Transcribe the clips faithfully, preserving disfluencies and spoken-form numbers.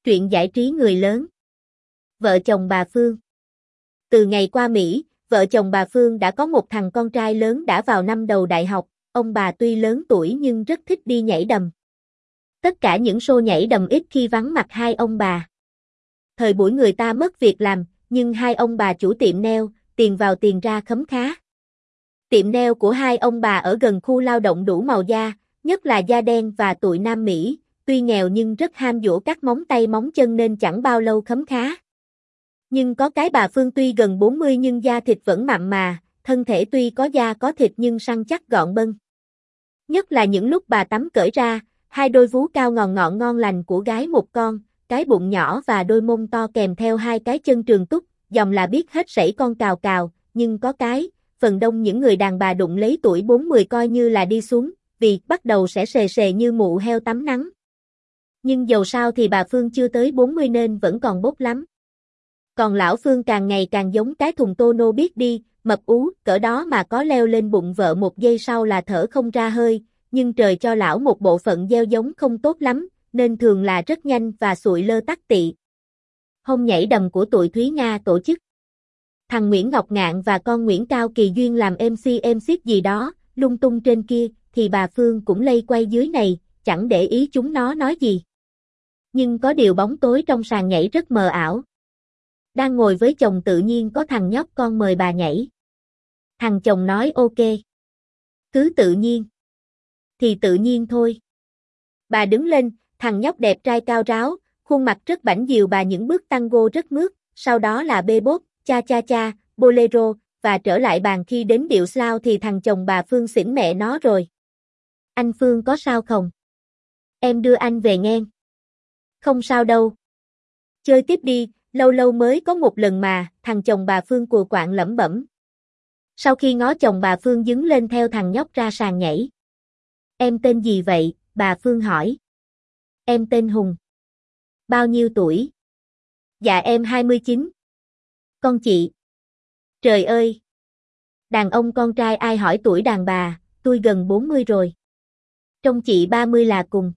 Truyện giải trí người lớn. Vợ chồng bà Phương. Từ ngày qua Mỹ, vợ chồng bà Phương đã có một thằng con trai lớn đã vào năm đầu đại học, ông bà tuy lớn tuổi nhưng rất thích đi nhảy đầm. Tất cả những show nhảy đầm ít khi vắng mặt hai ông bà. Thời buổi người ta mất việc làm, nhưng hai ông bà chủ tiệm nail, tiền vào tiền ra khấm khá. Tiệm nail của hai ông bà ở gần khu lao động đủ màu da, nhất là da đen và tụi Nam Mỹ. Tuy nghèo nhưng rất ham dỗ các móng tay móng chân nên chẳng bao lâu khấm khá. Nhưng có cái bà Phương tuy gần bốn mươi nhưng da thịt vẫn mặn mà, thân thể tuy có da có thịt nhưng săn chắc gọn bân. Nhất là những lúc bà tắm cởi ra, hai đôi vú cao ngòn ngọn ngon lành của gái một con, cái bụng nhỏ và đôi mông to kèm theo hai cái chân trường túc, dòng là biết hết sảy con cào cào, nhưng có cái, phần đông những người đàn bà đụng lấy tuổi bốn mươi coi như là đi xuống, vì bắt đầu sẽ xề xề như mụ heo tắm nắng. Nhưng dầu sao thì bà Phương chưa tới bốn mươi nên vẫn còn bốc lắm. Còn lão Phương càng ngày càng giống cái thùng tô nô biết đi, mập ú, cỡ đó mà có leo lên bụng vợ một giây sau là thở không ra hơi, nhưng trời cho lão một bộ phận gieo giống không tốt lắm, nên thường là rất nhanh và sụi lơ tắc tị. Hôm nhảy đầm của tụi Thúy Nga tổ chức. Thằng Nguyễn Ngọc Ngạn và con Nguyễn Cao Kỳ Duyên làm em xê em xít gì đó, lung tung trên kia, thì bà Phương cũng lây quay dưới này, chẳng để ý chúng nó nói gì. Nhưng có điều bóng tối trong sàn nhảy rất mờ ảo. Đang ngồi với chồng tự nhiên có thằng nhóc con mời bà nhảy. Thằng chồng nói ok. Cứ tự nhiên. Thì tự nhiên thôi. Bà đứng lên, thằng nhóc đẹp trai cao ráo, khuôn mặt rất bảnh dìu bà những bước tango rất mướt, sau đó là bê bốp, cha cha cha, bolero, và trở lại bàn khi đến điệu slow thì thằng chồng bà Phương xỉn mẹ nó rồi. Anh Phương có sao không? Em đưa anh về nghe. Không sao đâu. Chơi tiếp đi, lâu lâu mới có một lần mà, thằng chồng bà Phương cùa quạng lẩm bẩm. Sau khi ngó chồng bà Phương đứng lên theo thằng nhóc ra sàn nhảy. Em tên gì vậy, bà Phương hỏi. Em tên Hùng. Bao nhiêu tuổi? Dạ em hai mươi chín. Con chị. Trời ơi. Đàn ông con trai ai hỏi tuổi đàn bà, tôi gần bốn mươi rồi. Trong chị ba mươi là cùng.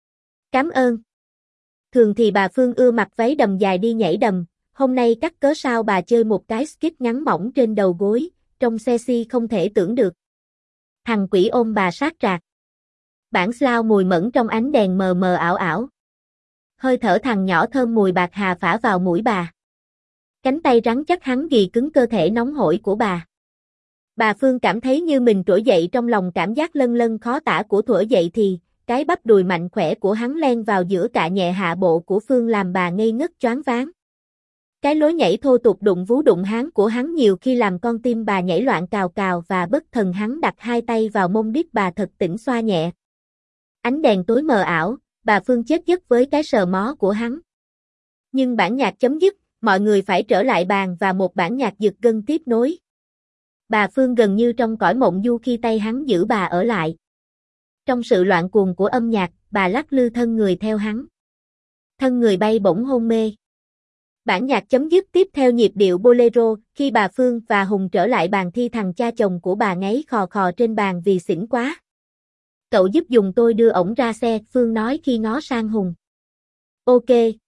Cảm ơn. Thường thì bà Phương ưa mặc váy đầm dài đi nhảy đầm, hôm nay cắt cớ sao bà chơi một cái skit ngắn mỏng trên đầu gối, trông sexy không thể tưởng được. Thằng quỷ ôm bà sát rạc. Bản slow mùi mẫn trong ánh đèn mờ mờ ảo ảo. Hơi thở thằng nhỏ thơm mùi bạc hà phả vào mũi bà. Cánh tay rắn chắc hắn ghì cứng cơ thể nóng hổi của bà. Bà Phương cảm thấy như mình trỗi dậy trong lòng cảm giác lân lân khó tả của thuở dậy thì, cái bắp đùi mạnh khỏe của hắn len vào giữa cạ nhẹ hạ bộ của Phương làm bà ngây ngất choáng váng. Cái lối nhảy thô tục đụng vú đụng háng của hắn nhiều khi làm con tim bà nhảy loạn cào cào và bất thần hắn đặt hai tay vào mông đít bà thật tỉnh xoa nhẹ. Ánh đèn tối mờ ảo, bà Phương chết giấc với cái sờ mó của hắn. Nhưng bản nhạc chấm dứt, mọi người phải trở lại bàn và một bản nhạc giật gân tiếp nối. Bà Phương gần như trong cõi mộng du khi tay hắn giữ bà ở lại. Trong sự loạn cuồng của âm nhạc, bà lắc lư thân người theo hắn. Thân người bay bổng hôn mê. Bản nhạc chấm dứt tiếp theo nhịp điệu bolero, khi bà Phương và Hùng trở lại bàn thi thằng cha chồng của bà ngáy khò khò trên bàn vì xỉn quá. Cậu giúp dùng tôi đưa ổng ra xe, Phương nói khi ngó sang Hùng. Ok.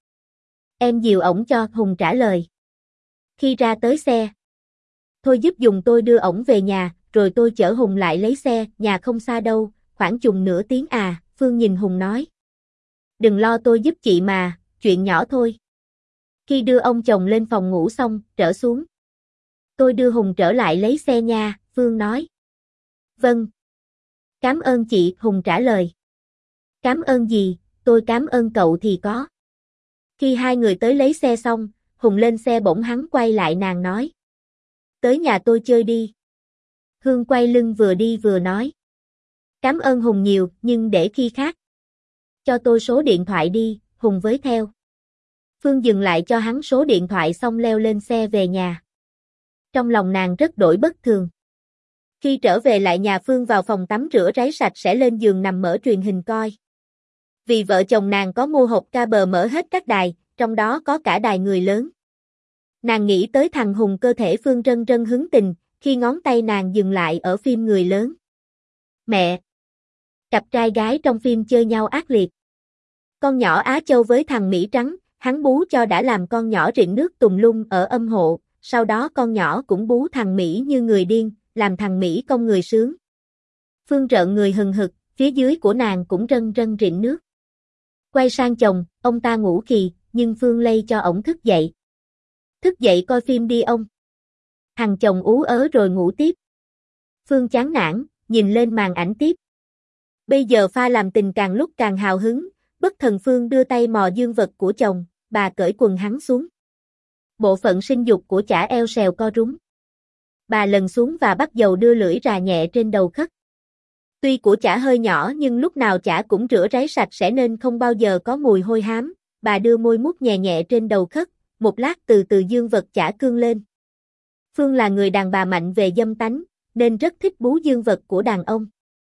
Em dìu ổng cho, Hùng trả lời. Khi ra tới xe. Thôi giúp dùng tôi đưa ổng về nhà, rồi tôi chở Hùng lại lấy xe, nhà không xa đâu, khoảng chừng nửa tiếng à, Phương nhìn Hùng nói. Đừng lo tôi giúp chị mà, chuyện nhỏ thôi. Khi đưa ông chồng lên phòng ngủ xong, trở xuống. Tôi đưa Hùng trở lại lấy xe nha, Phương nói. Vâng. Cảm ơn chị, Hùng trả lời. Cảm ơn gì, tôi cảm ơn cậu thì có. Khi hai người tới lấy xe xong, Hùng lên xe bỗng hắn quay lại nàng nói. Tới nhà tôi chơi đi. Hương quay lưng vừa đi vừa nói. Cảm ơn Hùng nhiều, nhưng để khi khác. Cho tôi số điện thoại đi, Hùng với theo. Phương dừng lại cho hắn số điện thoại xong leo lên xe về nhà. Trong lòng nàng rất đổi bất thường. Khi trở về lại nhà Phương vào phòng tắm rửa ráy sạch sẽ lên giường nằm mở truyền hình coi. Vì vợ chồng nàng có mua hộp ca bờ mở hết các đài, trong đó có cả đài người lớn. Nàng nghĩ tới thằng Hùng cơ thể Phương rân rân hứng tình, khi ngón tay nàng dừng lại ở phim người lớn. Mẹ! Cặp trai gái trong phim chơi nhau ác liệt. Con nhỏ Á Châu với thằng Mỹ Trắng, Hắn bú cho đã làm con nhỏ rịn nước tùm lum ở âm hộ, sau đó con nhỏ cũng bú thằng Mỹ như người điên, làm thằng Mỹ công người sướng. Phương rợn người hừng hực, phía dưới của nàng cũng rân rân rịn nước. Quay sang chồng, ông ta ngủ khì, nhưng Phương lay cho ổng thức dậy. Thức dậy coi phim đi ông. Thằng chồng ú ớ rồi ngủ tiếp. Phương chán nản, nhìn lên màn ảnh tiếp. Bây giờ pha làm tình càng lúc càng hào hứng, bất thần Phương đưa tay mò dương vật của chồng, bà cởi quần hắn xuống. Bộ phận sinh dục của chả eo xèo co rúm. Bà lần xuống và bắt dầu đưa lưỡi rà nhẹ trên đầu khất. Tuy của chả hơi nhỏ nhưng lúc nào chả cũng rửa ráy sạch sẽ nên không bao giờ có mùi hôi hám. Bà đưa môi mút nhẹ nhẹ trên đầu khất, một lát từ từ dương vật chả cương lên. Phương là người đàn bà mạnh về dâm tánh, nên rất thích bú dương vật của đàn ông.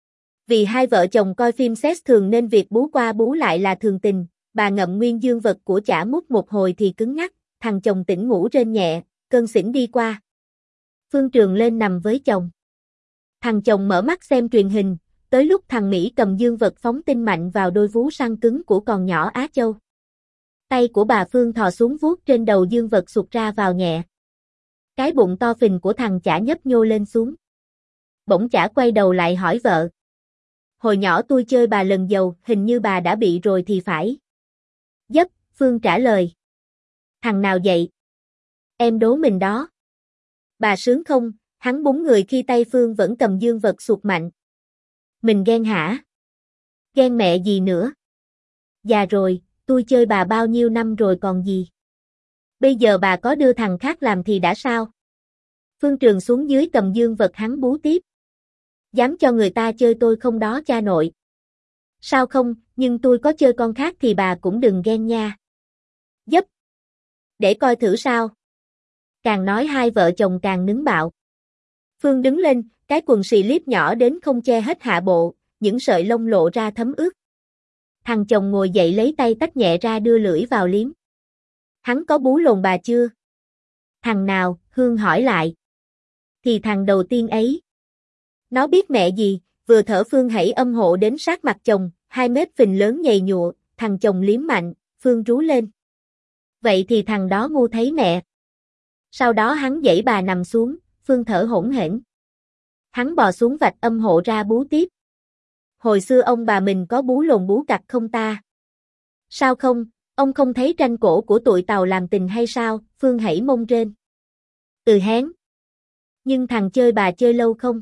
Vì hai vợ chồng coi phim sex thường nên việc bú qua bú lại là thường tình, bà ngậm nguyên dương vật của chả mút một hồi thì cứng ngắc, thằng chồng tỉnh ngủ rên nhẹ, cơn xỉn đi qua. Phương trường lên nằm với chồng. Thằng chồng mở mắt xem truyền hình, tới lúc thằng Mỹ cầm dương vật phóng tinh mạnh vào đôi vú săn cứng của con nhỏ Á Châu. Tay của bà Phương thò xuống vuốt trên đầu dương vật sụt ra vào nhẹ. Cái bụng to phình của thằng chả nhấp nhô lên xuống. Bỗng chả quay đầu lại hỏi vợ. Hồi nhỏ tôi chơi bà lần dầu, hình như bà đã bị rồi thì phải. Dấp, Phương trả lời. Thằng nào vậy? Em đố mình đó. Bà sướng không? Hắn búng người khi tay Phương vẫn cầm dương vật sụt mạnh. Mình ghen hả? Ghen mẹ gì nữa? Già rồi, tôi chơi bà bao nhiêu năm rồi còn gì? Bây giờ bà có đưa thằng khác làm thì đã sao? Phương Trường xuống dưới cầm dương vật hắn bú tiếp. Dám cho người ta chơi tôi không đó cha nội. Sao không, nhưng tôi có chơi con khác thì bà cũng đừng ghen nha. Dấp. Để coi thử sao. Càng nói hai vợ chồng càng nứng bạo. Phương đứng lên, cái quần xì liếp nhỏ đến không che hết hạ bộ, những sợi lông lộ ra thấm ướt. Thằng chồng ngồi dậy lấy tay tách nhẹ ra đưa lưỡi vào liếm. Hắn có bú lồn bà chưa? Thằng nào, Hương hỏi lại. Thì thằng đầu tiên ấy. Nó biết mẹ gì, vừa thở Phương hãy âm hộ đến sát mặt chồng, hai mét phình lớn nhầy nhụa, thằng chồng liếm mạnh, Phương rú lên. Vậy thì thằng đó ngu thấy mẹ. Sau đó hắn dãy bà nằm xuống, Phương thở hổn hển. Hắn bò xuống vạch âm hộ ra bú tiếp. Hồi xưa ông bà mình có bú lồn bú cặc không ta? Sao không, ông không thấy tranh cổ của tụi Tàu làm tình hay sao? Phương hãy mông rên. Ừ hén. Nhưng thằng chơi bà chơi lâu không?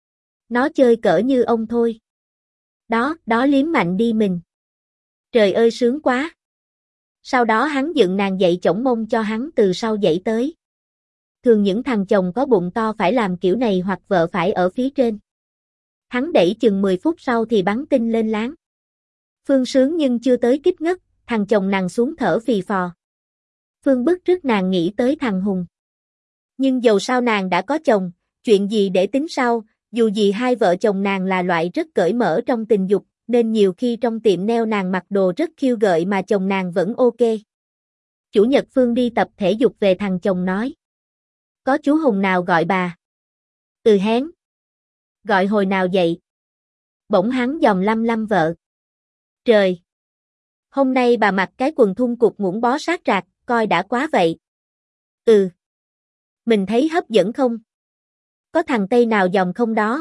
Nó chơi cỡ như ông thôi. Đó, đó liếm mạnh đi mình. Trời ơi sướng quá. Sau đó hắn dựng nàng dậy chổng mông cho hắn từ sau dậy tới. Thường những thằng chồng có bụng to phải làm kiểu này hoặc vợ phải ở phía trên. Hắn đẩy chừng mười phút sau thì bắn tinh lên láng. Phương sướng nhưng chưa tới kích ngất, thằng chồng nàng xuống thở phì phò. Phương bức trước nàng nghĩ tới thằng Hùng. Nhưng dầu sao nàng đã có chồng, chuyện gì để tính sau, dù gì hai vợ chồng nàng là loại rất cởi mở trong tình dục, nên nhiều khi trong tiệm nail nàng mặc đồ rất khiêu gợi mà chồng nàng vẫn ok. Chủ nhật Phương đi tập thể dục về thằng chồng nói. Có chú Hùng nào gọi bà? Ừ hén. Gọi hồi nào vậy? Bỗng hắn dòm lăm lăm vợ. Trời! Hôm nay bà mặc cái quần thun cục ngủn bó sát rạc, coi đã quá vậy. Ừ. Mình thấy hấp dẫn không? Có thằng Tây nào dòm không đó?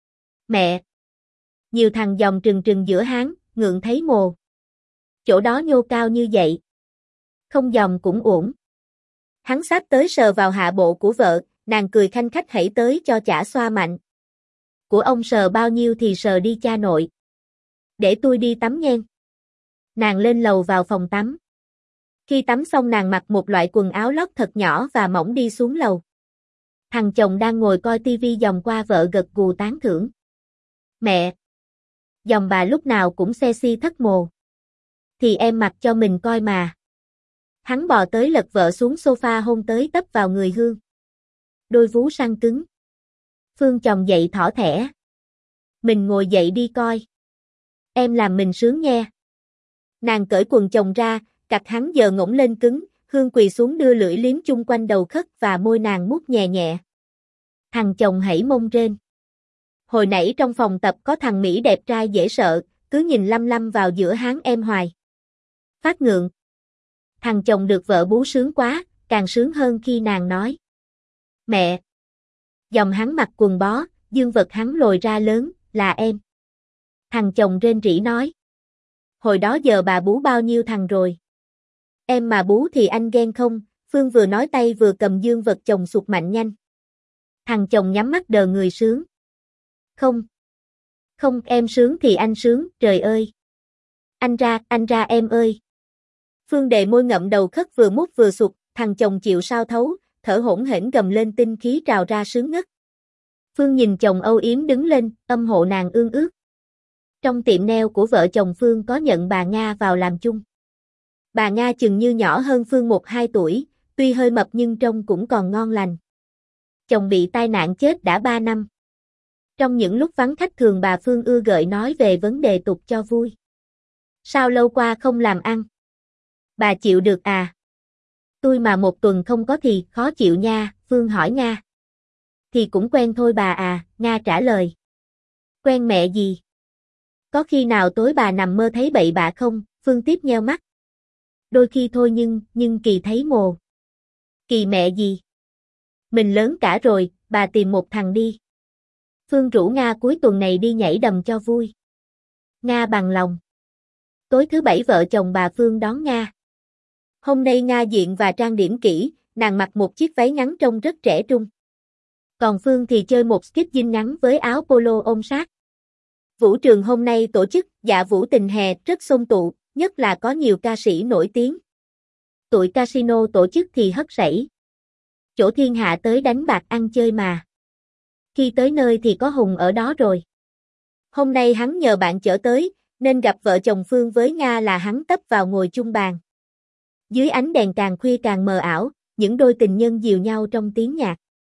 Mẹ! Nhiều thằng dòm trừng trừng giữa hắn, ngượng thấy mồ. Chỗ đó nhô cao như vậy. Không dòm cũng uổng. Hắn sát tới sờ vào hạ bộ của vợ, nàng cười khanh khách hãy tới cho chả xoa mạnh. Của ông sờ bao nhiêu thì sờ đi cha nội. Để tôi đi tắm nhen. Nàng lên lầu vào phòng tắm. Khi tắm xong nàng mặc một loại quần áo lót thật nhỏ và mỏng đi xuống lầu. Thằng chồng đang ngồi coi tivi dòm qua vợ gật gù tán thưởng. Mẹ! Dòng bà lúc nào cũng sexy thất mồ. Thì em mặc cho mình coi mà. Hắn bò tới lật vợ xuống sofa hôn tới tấp vào người Hương. Đôi vú săn cứng. Phương chồng dậy thỏ thẻ. Mình ngồi dậy đi coi. Em làm mình sướng nghe. Nàng cởi quần chồng ra, cặt hắn giờ ngỗng lên cứng, Hương quỳ xuống đưa lưỡi liếm chung quanh đầu khất và môi nàng mút nhẹ nhẹ. Thằng chồng hãy mông rên. Hồi nãy trong phòng tập có thằng Mỹ đẹp trai dễ sợ, cứ nhìn lăm lăm vào giữa hắn em hoài. Phát ngượng. Thằng chồng được vợ bú sướng quá, càng sướng hơn khi nàng nói. Mẹ! Dòng hắn mặc quần bó, dương vật hắn lồi ra lớn, là em. Thằng chồng rên rỉ nói. Hồi đó giờ bà bú bao nhiêu thằng rồi? Em mà bú thì anh ghen không? Phương vừa nói tay vừa cầm dương vật chồng sụt mạnh nhanh. Thằng chồng nhắm mắt đờ người sướng. Không. Không, em sướng thì anh sướng, trời ơi. Anh ra, anh ra em ơi. Phương đệ môi ngậm đầu khất vừa mút vừa sụt, thằng chồng chịu sao thấu, thở hổn hển gầm lên tinh khí trào ra sướng ngất. Phương nhìn chồng âu yếm đứng lên, âm hộ nàng ương ước. Trong tiệm nail của vợ chồng Phương có nhận bà Nga vào làm chung. Bà Nga chừng như nhỏ hơn Phương một hai tuổi, tuy hơi mập nhưng trông cũng còn ngon lành. Chồng bị tai nạn chết đã ba năm. Trong những lúc vắng khách thường bà Phương ưa gợi nói về vấn đề tục cho vui. Sao lâu qua không làm ăn? Bà chịu được à? Tôi mà một tuần không có thì khó chịu nha, Phương hỏi Nga. Thì cũng quen thôi bà à, Nga trả lời. Quen mẹ gì? Có khi nào tối bà nằm mơ thấy bậy bạ không? Phương tiếp nheo mắt. Đôi khi thôi nhưng, nhưng kỳ thấy mồ. Kỳ mẹ gì? Mình lớn cả rồi, bà tìm một thằng đi. Phương rủ Nga cuối tuần này đi nhảy đầm cho vui. Nga bằng lòng. Tối thứ bảy vợ chồng bà Phương đón Nga. Hôm nay Nga diện và trang điểm kỹ, nàng mặc một chiếc váy ngắn trông rất trẻ trung. Còn Phương thì chơi một skip jean ngắn với áo polo ôm sát. Vũ trường hôm nay tổ chức dạ vũ tình hè rất xôn tụ, nhất là có nhiều ca sĩ nổi tiếng. Tụi casino tổ chức thì hất sảy. Chỗ thiên hạ tới đánh bạc ăn chơi mà. Khi tới nơi thì có Hùng ở đó rồi. Hôm nay hắn nhờ bạn chở tới, nên gặp vợ chồng Phương với Nga là hắn tấp vào ngồi chung bàn. Dưới ánh đèn càng khuya càng mờ ảo, những đôi tình nhân dìu nhau trong tiếng nhạc.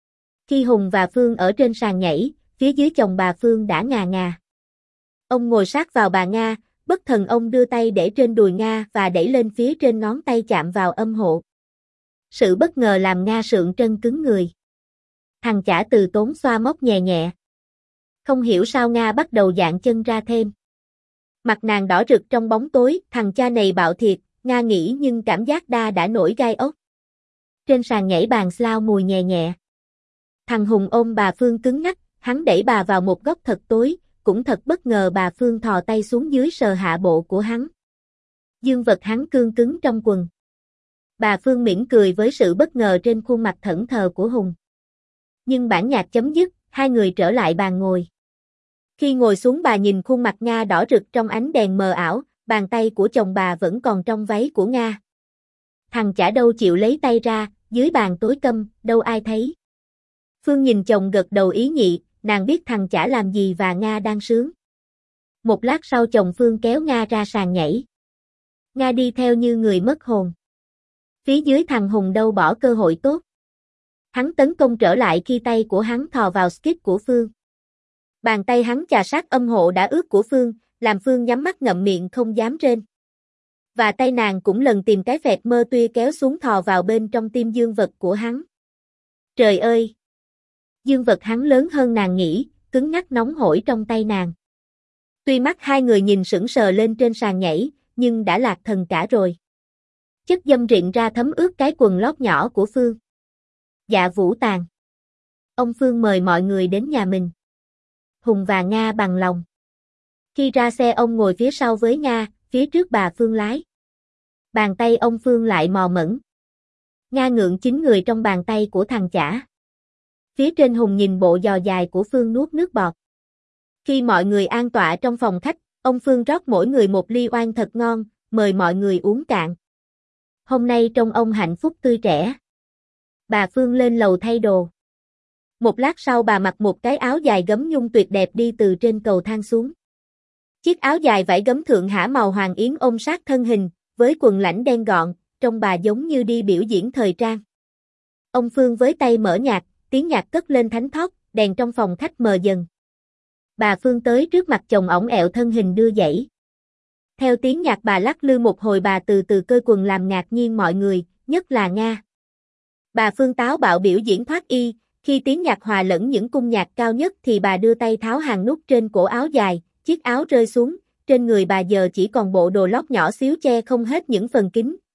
Khi Hùng và Phương ở trên sàn nhảy, phía dưới chồng bà Phương đã ngà ngà. Ông ngồi sát vào bà Nga, bất thần ông đưa tay để trên đùi Nga và đẩy lên phía trên ngón tay chạm vào âm hộ. Sự bất ngờ làm Nga sượng trân cứng người. Thằng chả từ tốn xoa móc nhẹ nhẹ. Không hiểu sao Nga bắt đầu dạn chân ra thêm. Mặt nàng đỏ rực trong bóng tối, thằng cha này bạo thiệt, Nga nghĩ nhưng cảm giác đa đã nổi gai ốc. Trên sàn nhảy bàn slow mùi nhẹ nhẹ. Thằng Hùng ôm bà Phương cứng ngắc, hắn đẩy bà vào một góc thật tối, cũng thật bất ngờ bà Phương thò tay xuống dưới sờ hạ bộ của hắn. Dương vật hắn cương cứng trong quần. Bà Phương mỉm cười với sự bất ngờ trên khuôn mặt thẫn thờ của Hùng. Nhưng bản nhạc chấm dứt, hai người trở lại bàn ngồi. Khi ngồi xuống bà nhìn khuôn mặt Nga đỏ rực trong ánh đèn mờ ảo, bàn tay của chồng bà vẫn còn trong váy của Nga. Thằng chả đâu chịu lấy tay ra, dưới bàn tối câm, đâu ai thấy. Phương nhìn chồng gật đầu ý nhị, nàng biết thằng chả làm gì và Nga đang sướng. Một lát sau chồng Phương kéo Nga ra sàn nhảy. Nga đi theo như người mất hồn. Phía dưới thằng Hùng đâu bỏ cơ hội tốt. Hắn tấn công trở lại khi tay của hắn thò vào skip của Phương. Bàn tay hắn chà sát âm hộ đã ướt của Phương, làm Phương nhắm mắt ngậm miệng không dám rên. Và tay nàng cũng lần tìm cái vẹt mơ tuya kéo xuống thò vào bên trong tim dương vật của hắn. Trời ơi! Dương vật hắn lớn hơn nàng nghĩ, cứng ngắc nóng hổi trong tay nàng. Tuy mắt hai người nhìn sững sờ lên trên sàn nhảy, nhưng đã lạc thần cả rồi. Chất dâm rịn ra thấm ướt cái quần lót nhỏ của Phương. Dạ vũ tàn. Ông Phương mời mọi người đến nhà mình. Hùng và Nga bằng lòng. Khi ra xe ông ngồi phía sau với Nga, phía trước bà Phương lái. Bàn tay ông Phương lại mò mẫm. Nga ngượng chính người trong bàn tay của thằng chả. Phía trên Hùng nhìn bộ giò dài của Phương nuốt nước bọt. Khi mọi người an tọa trong phòng khách, ông Phương rót mỗi người một ly oan thật ngon, mời mọi người uống cạn. Hôm nay trông ông hạnh phúc tươi trẻ. Bà Phương lên lầu thay đồ. Một lát sau bà mặc một cái áo dài gấm nhung tuyệt đẹp đi từ trên cầu thang xuống. Chiếc áo dài vải gấm thượng hả màu hoàng yến ôm sát thân hình, với quần lãnh đen gọn, trông bà giống như đi biểu diễn thời trang. Ông Phương với tay mở nhạc, tiếng nhạc cất lên thánh thót, đèn trong phòng khách mờ dần. Bà Phương tới trước mặt chồng ổng ẹo thân hình đưa dãy. Theo tiếng nhạc bà lắc lư một hồi bà từ từ cơi quần làm ngạc nhiên mọi người, nhất là Nga. Bà Phương táo bạo biểu diễn thoát y, khi tiếng nhạc hòa lẫn những cung nhạc cao nhất thì bà đưa tay tháo hàng nút trên cổ áo dài, chiếc áo rơi xuống, trên người bà giờ chỉ còn bộ đồ lót nhỏ xíu che không hết những phần kính,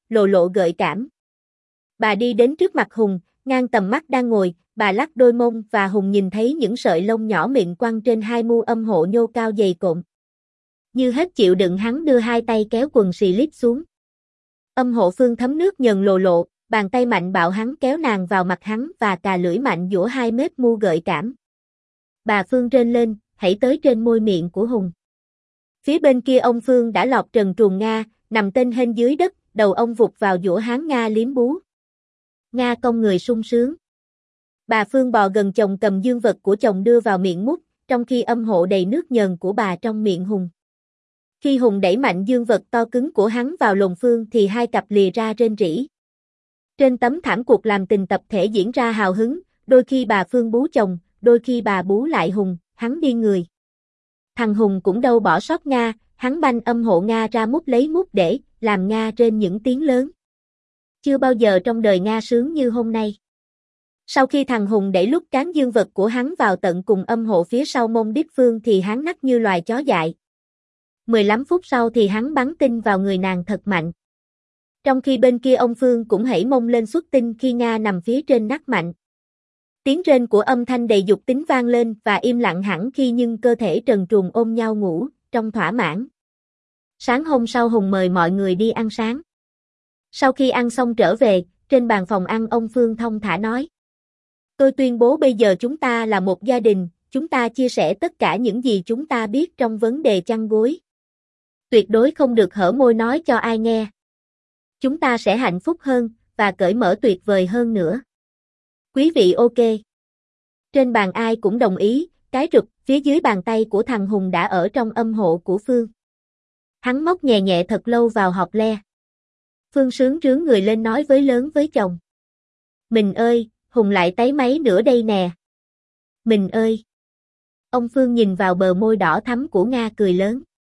lộ lộ gợi cảm. Bà đi đến trước mặt Hùng, ngang tầm mắt đang ngồi, bà lắc đôi mông và Hùng nhìn thấy những sợi lông nhỏ mịn quăng trên hai mu âm hộ nhô cao dày cộm. Như hết chịu đựng hắn đưa hai tay kéo quần xì lip xuống. Âm hộ Phương thấm nước nhờn lộ lộ, bàn tay mạnh bạo hắn kéo nàng vào mặt hắn và cà lưỡi mạnh giũa hai mép mu gợi cảm. Bà Phương rên lên, hãy tới trên môi miệng của Hùng. Phía bên kia ông Phương đã lọt trần truồng Nga, nằm tên hên dưới đất, đầu ông vụt vào giũa hán Nga liếm bú. Nga cong người sung sướng. Bà Phương bò gần chồng cầm dương vật của chồng đưa vào miệng mút, trong khi âm hộ đầy nước nhờn của bà trong miệng Hùng. Khi Hùng đẩy mạnh dương vật to cứng của hắn vào lồng Phương thì hai cặp lìa ra rên rỉ. Trên tấm thảm cuộc làm tình tập thể diễn ra hào hứng, đôi khi bà Phương bú chồng, đôi khi bà bú lại Hùng, hắn điên người. Thằng Hùng cũng đâu bỏ sót Nga, hắn banh âm hộ Nga ra mút lấy mút để làm Nga rên những tiếng lớn. Chưa bao giờ trong đời Nga sướng như hôm nay. Sau khi thằng Hùng đẩy lúc cán dương vật của hắn vào tận cùng âm hộ phía sau mông đít Phương thì hắn nắc như loài chó dại. mười lăm phút sau thì hắn bắn tinh vào người nàng thật mạnh. Trong khi bên kia ông Phương cũng hãy mông lên xuất tinh khi Nga nằm phía trên nắc mạnh. Tiếng rên của âm thanh đầy dục tính vang lên và im lặng hẳn khi nhưng cơ thể trần truồng ôm nhau ngủ, trong thỏa mãn. Sáng hôm sau Hùng mời mọi người đi ăn sáng. Sau khi ăn xong trở về, trên bàn phòng ăn ông Phương thong thả nói. Tôi tuyên bố bây giờ chúng ta là một gia đình, chúng ta chia sẻ tất cả những gì chúng ta biết trong vấn đề chăn gối. Tuyệt đối không được hở môi nói cho ai nghe. Chúng ta sẽ hạnh phúc hơn, và cởi mở tuyệt vời hơn nữa. Quý vị ok. Trên bàn ai cũng đồng ý, cái rụp phía dưới bàn tay của thằng Hùng đã ở trong âm hộ của Phương. Hắn móc nhẹ nhẹ thật lâu vào hộp le. Phương sướng rướng người lên nói với lớn với chồng. Mình ơi, Hùng lại tấy máy nữa đây nè. Mình ơi. Ông Phương nhìn vào bờ môi đỏ thắm của Nga cười lớn.